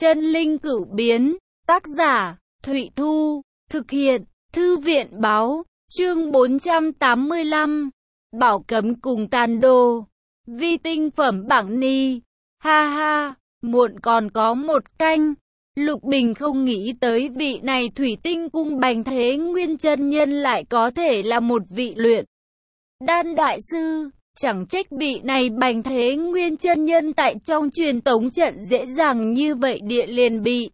Chân linh cửu biến, tác giả, Thụy Thu, thực hiện, Thư viện báo, chương 485, Bảo cấm cùng tàn đồ, vi tinh phẩm bảng ni, ha ha, muộn còn có một canh. Lục Bình không nghĩ tới vị này thủy tinh cung Bành Thế Nguyên chân nhân lại có thể là một vị luyện đan đại sư. Chẳng trách vị này Bành Thế Nguyên chân nhân tại trong truyền tống trận dễ dàng như vậy địa liền bị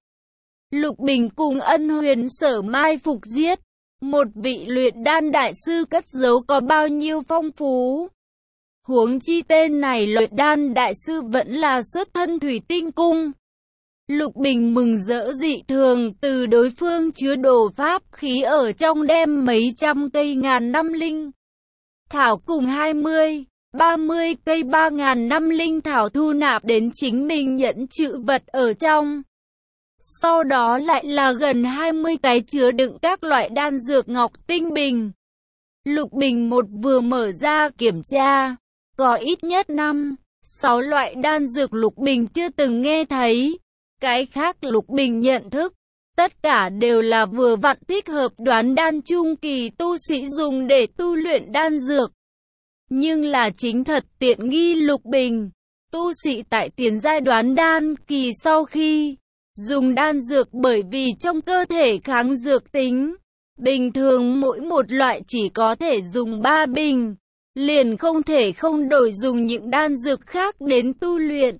Lục Bình cùng Ân Huyền Sở mai phục giết. Một vị luyện đan đại sư cất giấu có bao nhiêu phong phú. Huống chi tên này luyện đan đại sư vẫn là xuất thân thủy tinh cung. Lục Bình mừng rỡ dị thường, từ đối phương chứa đồ pháp khí ở trong đem mấy trăm cây ngàn năm linh thảo cùng 20, 30 cây 3.000 năm linh thảo thu nạp đến chính mình nhẫn trữ vật ở trong. Sau đó lại là gần 20 cái chứa đựng các loại đan dược ngọc tinh bình. Lục Bình một vừa mở ra kiểm tra, có ít nhất 5-6 loại đan dược Lục Bình chưa từng nghe thấy. Cái khác Lục Bình nhận thức, tất cả đều là vừa vặn thích hợp đoán đan trung kỳ tu sĩ dùng để tu luyện đan dược. Nhưng là chính thật tiện nghi Lục Bình, tu sĩ tại tiền giai đoán đan kỳ sau khi dùng đan dược bởi vì trong cơ thể kháng dược tính, bình thường mỗi một loại chỉ có thể dùng 3 bình, liền không thể không đổi dùng những đan dược khác đến tu luyện.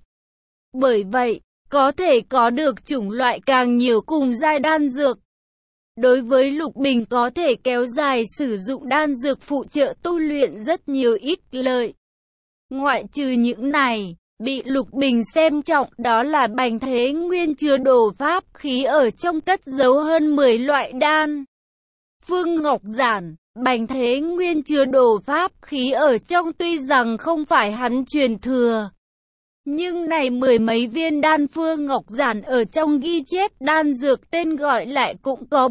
Bởi vậy, có thể có được chủng loại càng nhiều cùng giai đan dược. Đối với Lục Bình có thể kéo dài sử dụng đan dược phụ trợ tu luyện rất nhiều ích lợi. Ngoại trừ những này, bị Lục Bình xem trọng đó là Bành Thế Nguyên chứa đồ pháp khí ở trong cất giấu hơn 10 loại đan phương ngọc giản. Bành Thế Nguyên chứa đồ pháp khí ở trong tuy rằng không phải hắn truyền thừa, nhưng này 10 mấy viên đan phương ngọc giản ở trong ghi chép đan dược tên gọi lại cũng có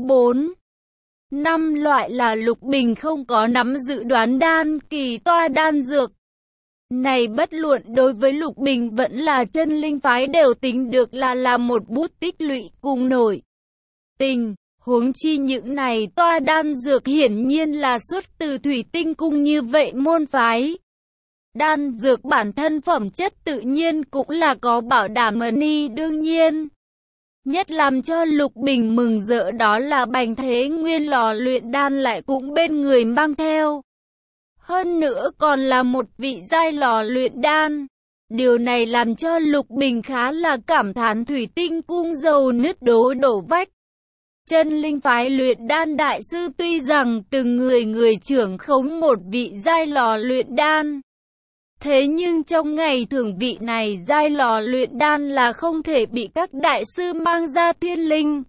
4-5 loại là Lục Bình không có nắm dự đoán đan kỳ toa đan dược. Này bất luận đối với Lục Bình vẫn là chân linh phái đều tính được là một bút tích lũy cùng nổi tình. Huống chi những này toa đan dược hiển nhiên là xuất từ thủy tinh cung như vậy môn phái. Đan dược bản thân phẩm chất tự nhiên cũng là có bảo đảm ni đương nhiên. Nhất làm cho Lục Bình mừng rỡ đó là Bành Thế Nguyên lò luyện đan lại cũng bên người mang theo. Hơn nữa còn là một vị giai lò luyện đan. Điều này làm cho Lục Bình khá là cảm thán thủy tinh cung dầu nứt đổ vách. Chân linh phái luyện đan đại sư tuy rằng từng người trưởng khống một vị giai lò luyện đan. Thế nhưng trong ngày thường vị này giai lò luyện đan là không thể bị các đại sư mang ra Thiên Linh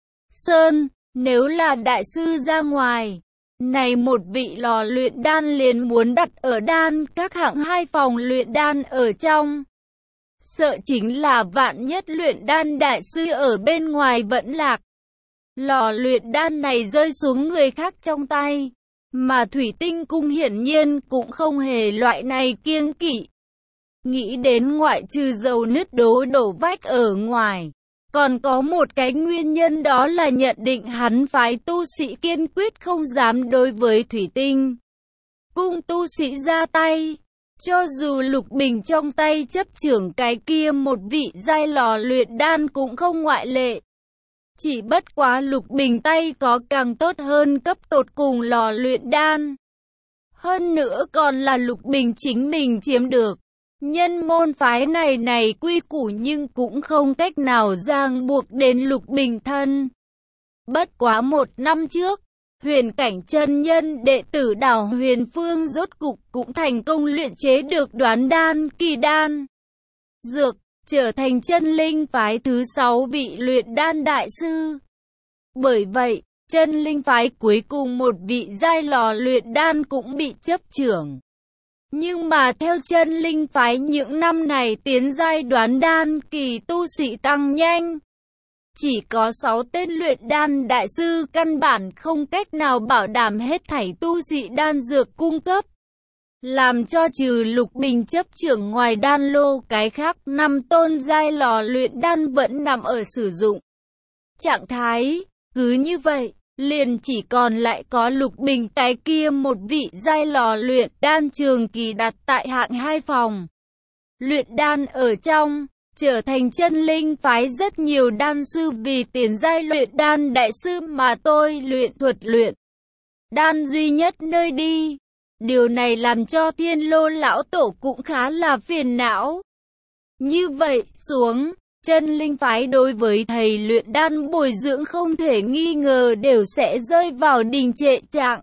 Sơn. Nếu là đại sư ra ngoài, này một vị lò luyện đan liền muốn đặt ở đan các hạng 2 phòng luyện đan ở trong. Sợ chính là vạn nhất luyện đan đại sư ở bên ngoài vẫn lạc. Lò luyện đan này rơi xuống người khác trong tay. Mà thủy tinh cung hiển nhiên cũng không hề loại này kiêng kỵ. Nghĩ đến ngoại trừ dầu nứt đổ vách ở ngoài, còn có một cái nguyên nhân đó là nhận định hắn phái tu sĩ kiên quyết không dám đối với thủy tinh cung tu sĩ ra tay. Cho dù Lục Bình trong tay chấp trưởng cái kia một vị giai lò luyện đan cũng không ngoại lệ. Chỉ bất quá Lục Bình tay có càng tốt hơn cấp tột cùng lò luyện đan. Hơn nữa còn là Lục Bình chính mình chiếm được. Nhân môn phái này quy củ nhưng cũng không cách nào ràng buộc đến Lục Bình thân. Bất quá 1 năm trước, Huyền Cảnh chân nhân đệ tử Đảo Huyền Phương rốt cục cũng thành công luyện chế được đoán đan kỳ đan dược, trở thành chân linh phái thứ 6 vị luyện đan đại sư. Bởi vậy, chân linh phái cuối cùng một vị giai lò luyện đan cũng bị chấp trưởng. Nhưng mà theo chân linh phái những năm này tiến giai đoán đan kỳ tu sĩ tăng nhanh. Chỉ có 6 tên luyện đan đại sư căn bản không cách nào bảo đảm hết thảy tu sĩ đan dược cung cấp. làm cho trừ Lục Bình chấp trưởng ngoài đan lô, cái khác 5 tôn giai lò luyện đan vẫn nằm ở sử dụng trạng thái. Cứ như vậy, liền chỉ còn lại có Lục Bình cái kia một vị giai lò luyện đan trường kỳ đặt tại hạng 2 phòng luyện đan ở trong, trở thành chân linh phái rất nhiều đan sư vì tiền giai luyện đan đại sư mà tôi luyện thuật luyện đan duy nhất nơi đi. Điều này làm cho Thiên Lô lão tổ cũng khá là phiền não. Như vậy xuống, chân linh phái đối với thầy luyện đan bồi dưỡng không thể nghi ngờ đều sẽ rơi vào đình trệ trạng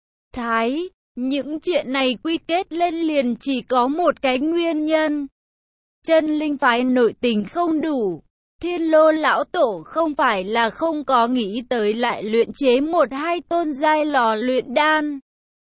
thái. Những chuyện này quy kết lên liền chỉ có một cái nguyên nhân. Chân linh phái nội tình không đủ. Thiên Lô lão tổ không phải là không có nghĩ tới lại luyện chế 1-2 tôn giai lò luyện đan,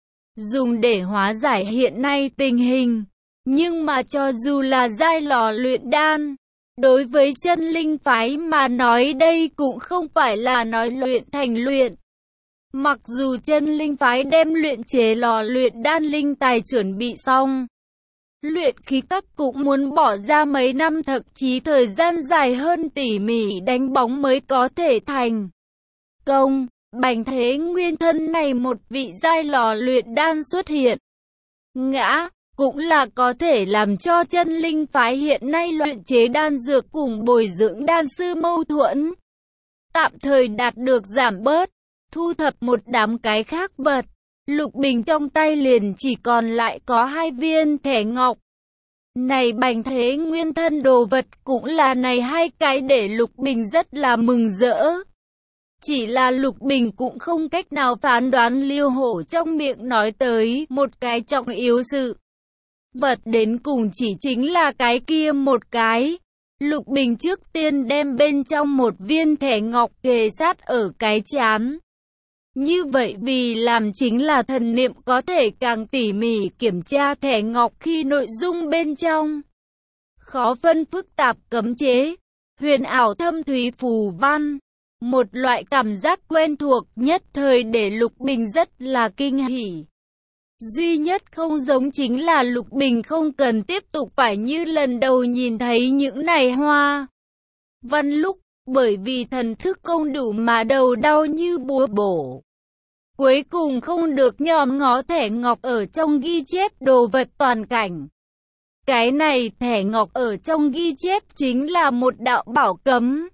dùng để hóa giải hiện nay tình hình. Nhưng mà cho dù là giai lò luyện đan, đối với chân linh phái mà nói đây cũng không phải là nói luyện thành luyện. Mặc dù chân linh phái đem luyện chế lò luyện đan linh tài chuẩn bị xong, luyện khí các cũng muốn bỏ ra mấy năm thậm chí thời gian dài hơn tỉ mỉ đánh bóng mới có thể thành công. Bành thế nguyên thân này một vị giai lò luyện đan xuất hiện, ngã, cũng là có thể làm cho chân linh phái hiện nay luyện chế đan dược cùng bồi dưỡng đan sư mâu thuẫn tạm thời đạt được giảm bớt. Thu thập một đám cái khác vật, Lục Bình trong tay liền chỉ còn lại có 2 viên thẻ ngọc. Này bành thế nguyên thân đồ vật cũng là này 2 cái để Lục Bình rất là mừng rỡ. Chỉ là Lục Bình cũng không cách nào phán đoán Liêu Hổ trong miệng nói tới một cái trọng yếu sự vật đến cùng chỉ chính là cái kia một cái. Lục Bình trước tiên đem bên trong một viên thẻ ngọc kề sát ở cái trán. Như vậy vì làm chính là thần niệm có thể càng tỉ mỉ kiểm tra thẻ ngọc khi nội dung bên trong khó phân phức tạp cấm chế, huyền ảo thâm thúy phù văn. Một loại cảm giác quen thuộc nhất thời để Lục Bình rất là kinh hỉ. Duy nhất không giống chính là Lục Bình không cần tiếp tục phải như lần đầu nhìn thấy những này hoa văn lúc, bởi vì thần thức không đủ mà đầu đau như búa bổ. Cuối cùng không được nhòm ngó thẻ ngọc ở trong ghi chép đồ vật toàn cảnh. Cái này thẻ ngọc ở trong ghi chép chính là một đạo bảo cấm.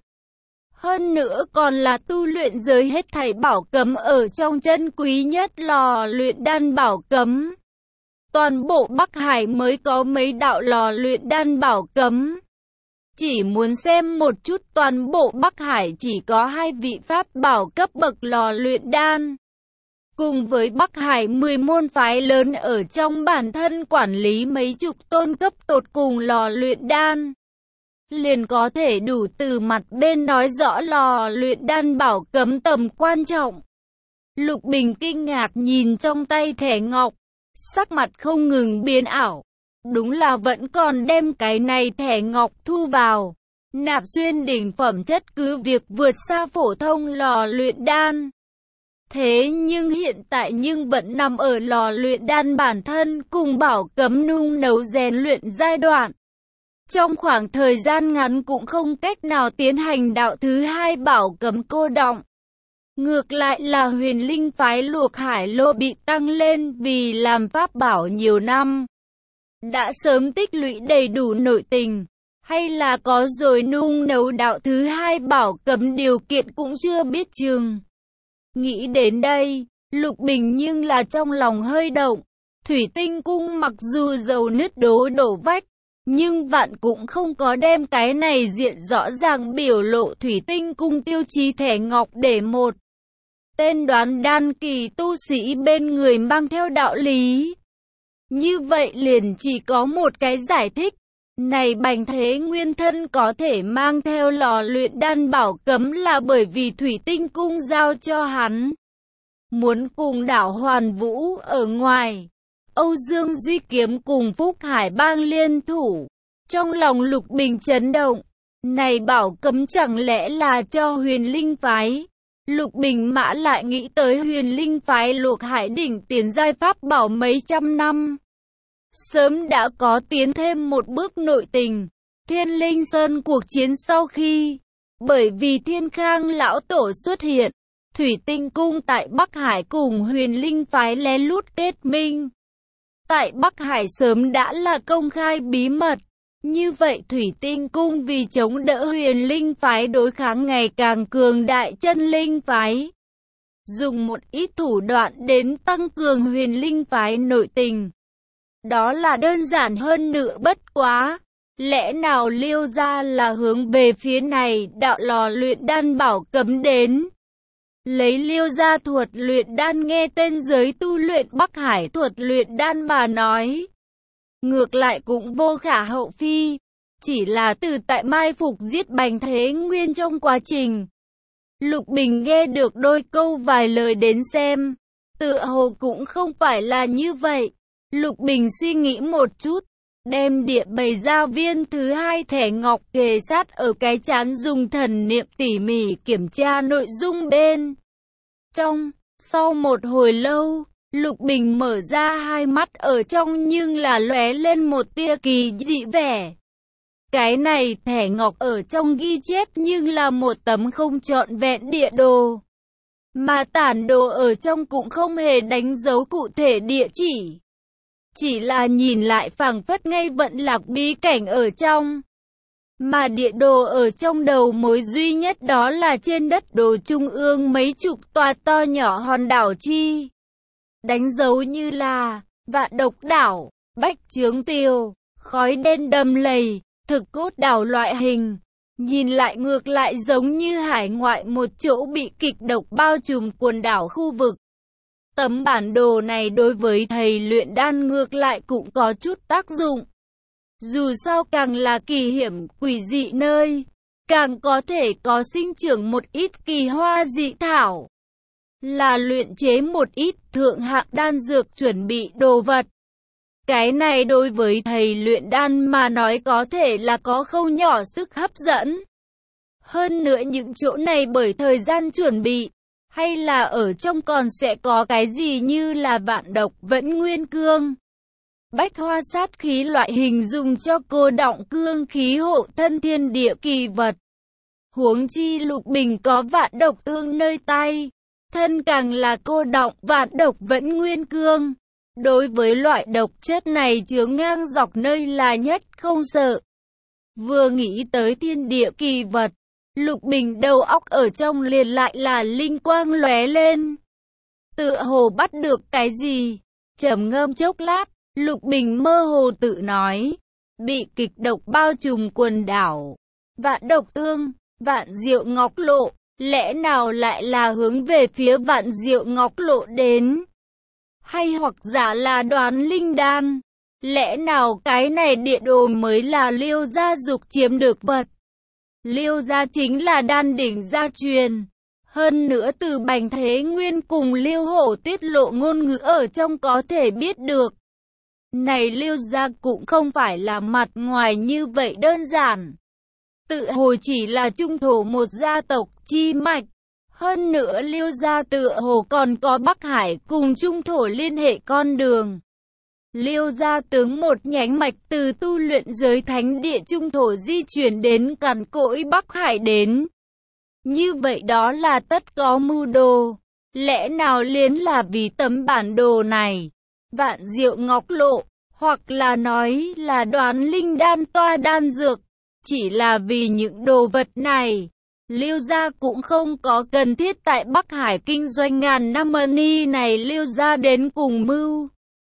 Hơn nữa còn là tu luyện giới hết thảy bảo cấm ở trong chân quý nhất lò luyện đan bảo cấm. Toàn bộ Bắc Hải mới có mấy đạo lò luyện đan bảo cấm. Chỉ muốn xem một chút, toàn bộ Bắc Hải chỉ có 2 vị pháp bảo cấp bậc lò luyện đan. Cùng với Bắc Hải 10 môn phái lớn ở trong bản thân quản lý mấy chục tôn cấp tột cùng lò luyện đan, liền có thể đủ từ mặt bên nói rõ lò luyện đan bảo cấm tầm quan trọng. Lục Bình kinh ngạc nhìn trong tay thẻ ngọc, sắc mặt không ngừng biến ảo. Đúng là vẫn còn đem cái này thẻ ngọc thu vào, nạp xuyên đỉnh phẩm chất cứ việc vượt xa phổ thông lò luyện đan. Thế nhưng hiện tại nhưng vẫn nằm ở lò luyện đan bản thân cùng bảo cấm nung nấu rèn luyện giai đoạn. Trong khoảng thời gian ngắn cũng không cách nào tiến hành đạo thứ 2 bảo cấm cô đọng. Ngược lại là huyền linh phái Luộc Hải Lô bị tăng lên vì làm pháp bảo nhiều năm, đã sớm tích lũy đầy đủ nội tình, hay là có rồi nung nấu đạo thứ 2 bảo cấm điều kiện cũng chưa biết chừng. Nghĩ đến đây, Lục Bình nhưng là trong lòng hơi động. Thủy Tinh Cung mặc dù dầu nứt đổ vách, nhưng vạn cũng không có đem cái này diện rõ ràng biểu lộ Thủy Tinh Cung tiêu chí thẻ ngọc để một tên đoán đan kỳ tu sĩ bên người mang theo đạo lý. Như vậy liền chỉ có một cái giải thích. Này bành thế nguyên thân có thể mang theo lò luyện đan bảo cấm là bởi vì Thủy Tinh Cung giao cho hắn. Muốn cùng đảo Hoàn Vũ ở ngoài, Âu Dương Duy Kiếm cùng Phúc Hải Bang liên thủ. Trong lòng Lục Bình chấn động. Này bảo cấm chẳng lẽ là cho huyền linh phái? Lục Bình mã lại nghĩ tới huyền linh phái Luộc Hải đỉnh tiền giai pháp bảo mấy trăm năm. sớm đã có tiến thêm một bước nội tình. Thiên Linh Sơn cuộc chiến sau khi, bởi vì Thiên Khang lão tổ xuất hiện, Thủy Tinh Cung tại Bắc Hải cùng Huyền Linh phái lén lút kết minh. Tại Bắc Hải sớm đã là công khai bí mật. Như vậy Thủy Tinh Cung vì chống đỡ Huyền Linh phái đối kháng ngày càng cường đại Chân Linh phái, dùng một ít thủ đoạn đến tăng cường Huyền Linh phái nội tình. Đó là đơn giản hơn nữa bất quá. Lẽ nào Liêu gia là hướng về phía này đạo lò luyện đan Bảo Cấm đến? Lấy Liêu gia thuật luyện đan nghe tên giới tu luyện Bắc Hải thuật luyện đan mà nói, ngược lại cũng vô khả hậu phi. Chỉ là từ tại mai phục giết Bành Thế Nguyên trong quá trình, Lục Bình nghe được đôi câu vài lời đến xem, tựa hồ cũng không phải là như vậy. Lục Bình suy nghĩ một chút, đem địa bày ra viên thứ hai thẻ ngọc kề sát ở cái trán, dùng thần niệm tỉ mỉ kiểm tra nội dung bên trong. Sau một hồi lâu, Lục Bình mở ra hai mắt ở trong nhưng là lóe lên một tia kỳ dị vẻ. Cái này thẻ ngọc ở trong ghi chép nhưng là một tấm không trọn vẹn địa đồ, mà tản đồ ở trong cũng không hề đánh dấu cụ thể địa chỉ là nhìn lại phảng phất ngay vận lạc bí cảnh ở trong. Mà địa đồ ở trong đầu mối duy nhất đó là trên đất đồ trung ương mấy chục tòa to nhỏ hòn đảo chi, đánh dấu như là Vạn Độc đảo, Bách Chướng Tiêu, Khói Đen Đầm Lầy, Thực Cốt đảo loại hình. Nhìn lại ngược lại giống như hải ngoại một chỗ bị kịch độc bao trùm quần đảo khu vực. Tấm bản đồ này đối với thầy luyện đan ngược lại cũng có chút tác dụng. Dù sao càng là kỳ hiểm quỷ dị nơi, càng có thể có sinh trưởng một ít kỳ hoa dị thảo, là luyện chế một ít thượng hạng đan dược chuẩn bị đồ vật. Cái này đối với thầy luyện đan mà nói có thể là có không nhỏ sức hấp dẫn. Hơn nữa những chỗ này bởi thời gian chuẩn bị, hay là ở trong còn sẽ có cái gì như là vạn độc vẫn nguyên cương, bách hoa sát khí loại hình dùng cho cô đọng cương khí hộ thân thiên địa kỳ vật. Huống chi Lục Bình có vạn độc ương nơi tay, thân càng là cô đọng vạn độc vẫn nguyên cương. Đối với loại độc chất này chướng ngang dọc nơi là nhất không sợ. Vừa nghĩ tới thiên địa kỳ vật, Lục Bình đầu óc ở trong liền lại là linh quang lóe lên. Tựa hồ bắt được cái gì? Trầm ngâm chốc lát, Lục Bình mơ hồ tự nói, bị kịch độc bao trùm quần đảo, Vạn Độc Ương, Vạn Diệu Ngọc Lộ, lẽ nào lại là hướng về phía Vạn Diệu Ngọc Lộ đến? Hay hoặc giả là Đoán Linh Đan? Lẽ nào cái này địa đồ mới là Liêu gia dục chiếm được vật? Liêu gia chính là đan đỉnh gia truyền. Hơn nữa từ Bành Thế Nguyên cùng Liêu Hổ tiết lộ ngôn ngữ ở trong có thể biết được. Này Liêu gia cũng không phải là mặt ngoài như vậy đơn giản. Tự hồ chỉ là trung thổ một gia tộc chi mạch. Hơn nữa Liêu gia tự hồ còn có Bắc Hải cùng trung thổ liên hệ con đường. Liêu gia tướng một nhánh mạch từ tu luyện giới thánh địa trung thổ di chuyển đến cằn cỗi Bắc Hải đến. Như vậy đó là tất có mưu đồ. Lẽ nào liền là vì tấm bản đồ này, Vạn Diệu Ngọc Lộ, hoặc là nói là Đoán Linh Đan toa đan dược. Chỉ là vì những đồ vật này, Liêu gia cũng không có cần thiết tại Bắc Hải kinh doanh ngàn năm money này. Liêu gia đến cùng mưu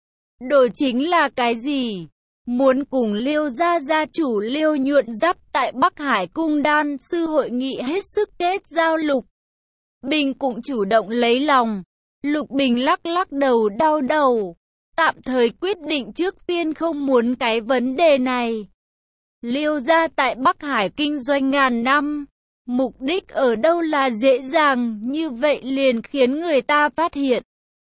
đồ chính là cái gì? Muốn cùng Liêu gia gia chủ Liêu Nhuận Giáp tại Bắc Hải cung đan sư hội nghị hết sức kết giao. Lục Bình cũng chủ động lấy lòng. Lục Bình lắc lắc đầu đau đầu, tạm thời quyết định trước tiên không muốn cái vấn đề này. Liêu gia tại Bắc Hải kinh doanh ngàn năm, mục đích ở đâu là dễ dàng như vậy liền khiến người ta phát hiện.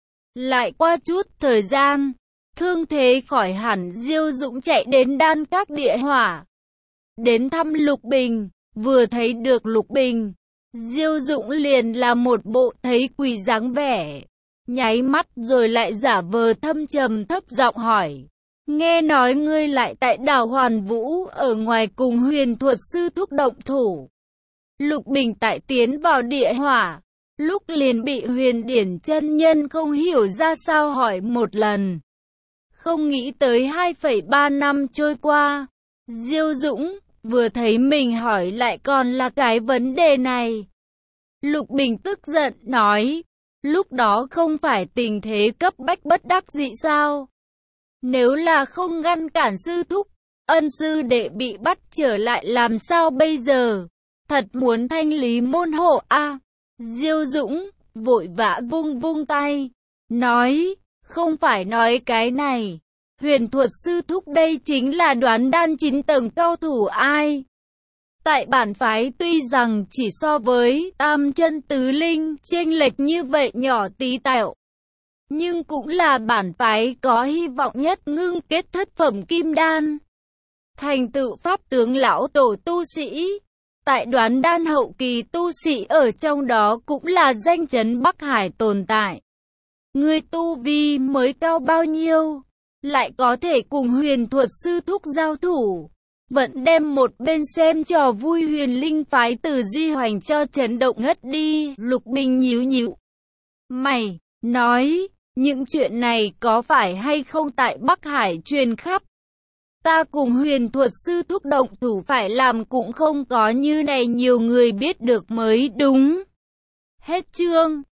Lại qua chút thời gian, thương thế khỏi hẳn, Diêu Dũng chạy đến đan các địa hỏa, đến thăm Lục Bình. Vừa thấy được Lục Bình, Diêu Dũng liền là một bộ thấy quỷ dáng vẻ, nháy mắt rồi lại giả vờ thâm trầm thấp giọng hỏi: Nghe nói ngươi lại tại đảo Hoàn Vũ ở ngoài cùng Huyền Thuật Sư Thúc động thủ. Lục Bình tại tiến vào địa hỏa, lúc liền bị Huyền Điển chân nhân không hiểu ra sao hỏi một lần. Không nghĩ tới 2,3 năm trôi qua, Diêu Dũng vừa thấy mình hỏi lại còn là cái vấn đề này. Lục Bình tức giận nói, lúc đó không phải tình thế cấp bách bất đắc dĩ sao? Nếu là không ngăn cản sư thúc, ân sư đệ bị bắt trở lại làm sao bây giờ? Thật muốn thanh lý môn hộ a. Diêu Dũng vội vã vung vung tay, nói, không phải nói cái này. Huyền Thuật Sư Thúc đây chính là đoán đan 9 tầng cao thủ ai. Tại bản phái tuy rằng chỉ so với Tam Chân Tứ Linh chênh lệch như vậy nhỏ tí tẹo, nhưng cũng là bản phái có hy vọng nhất ngưng kết thất phẩm kim đan, thành tựu pháp tướng lão tổ tu sĩ. Tại đoán đan hậu kỳ tu sĩ ở trong đó cũng là danh chấn Bắc Hải tồn tại. Người tu vi mới cao bao nhiêu, lại có thể cùng Huyền Thuật Sư Thúc giao thủ, vẫn đem một bên xem trò vui Huyền Linh phái Từ Duy Hoành cho chấn động ngất đi. Lục Bình nhíu nhíu mày, nói, những chuyện này có phải hay không tại Bắc Hải truyền khắp? Ta cùng Huyền Thuật Sư Thúc động thủ phải làm cũng không có như này nhiều người biết được mới đúng. Hết chương.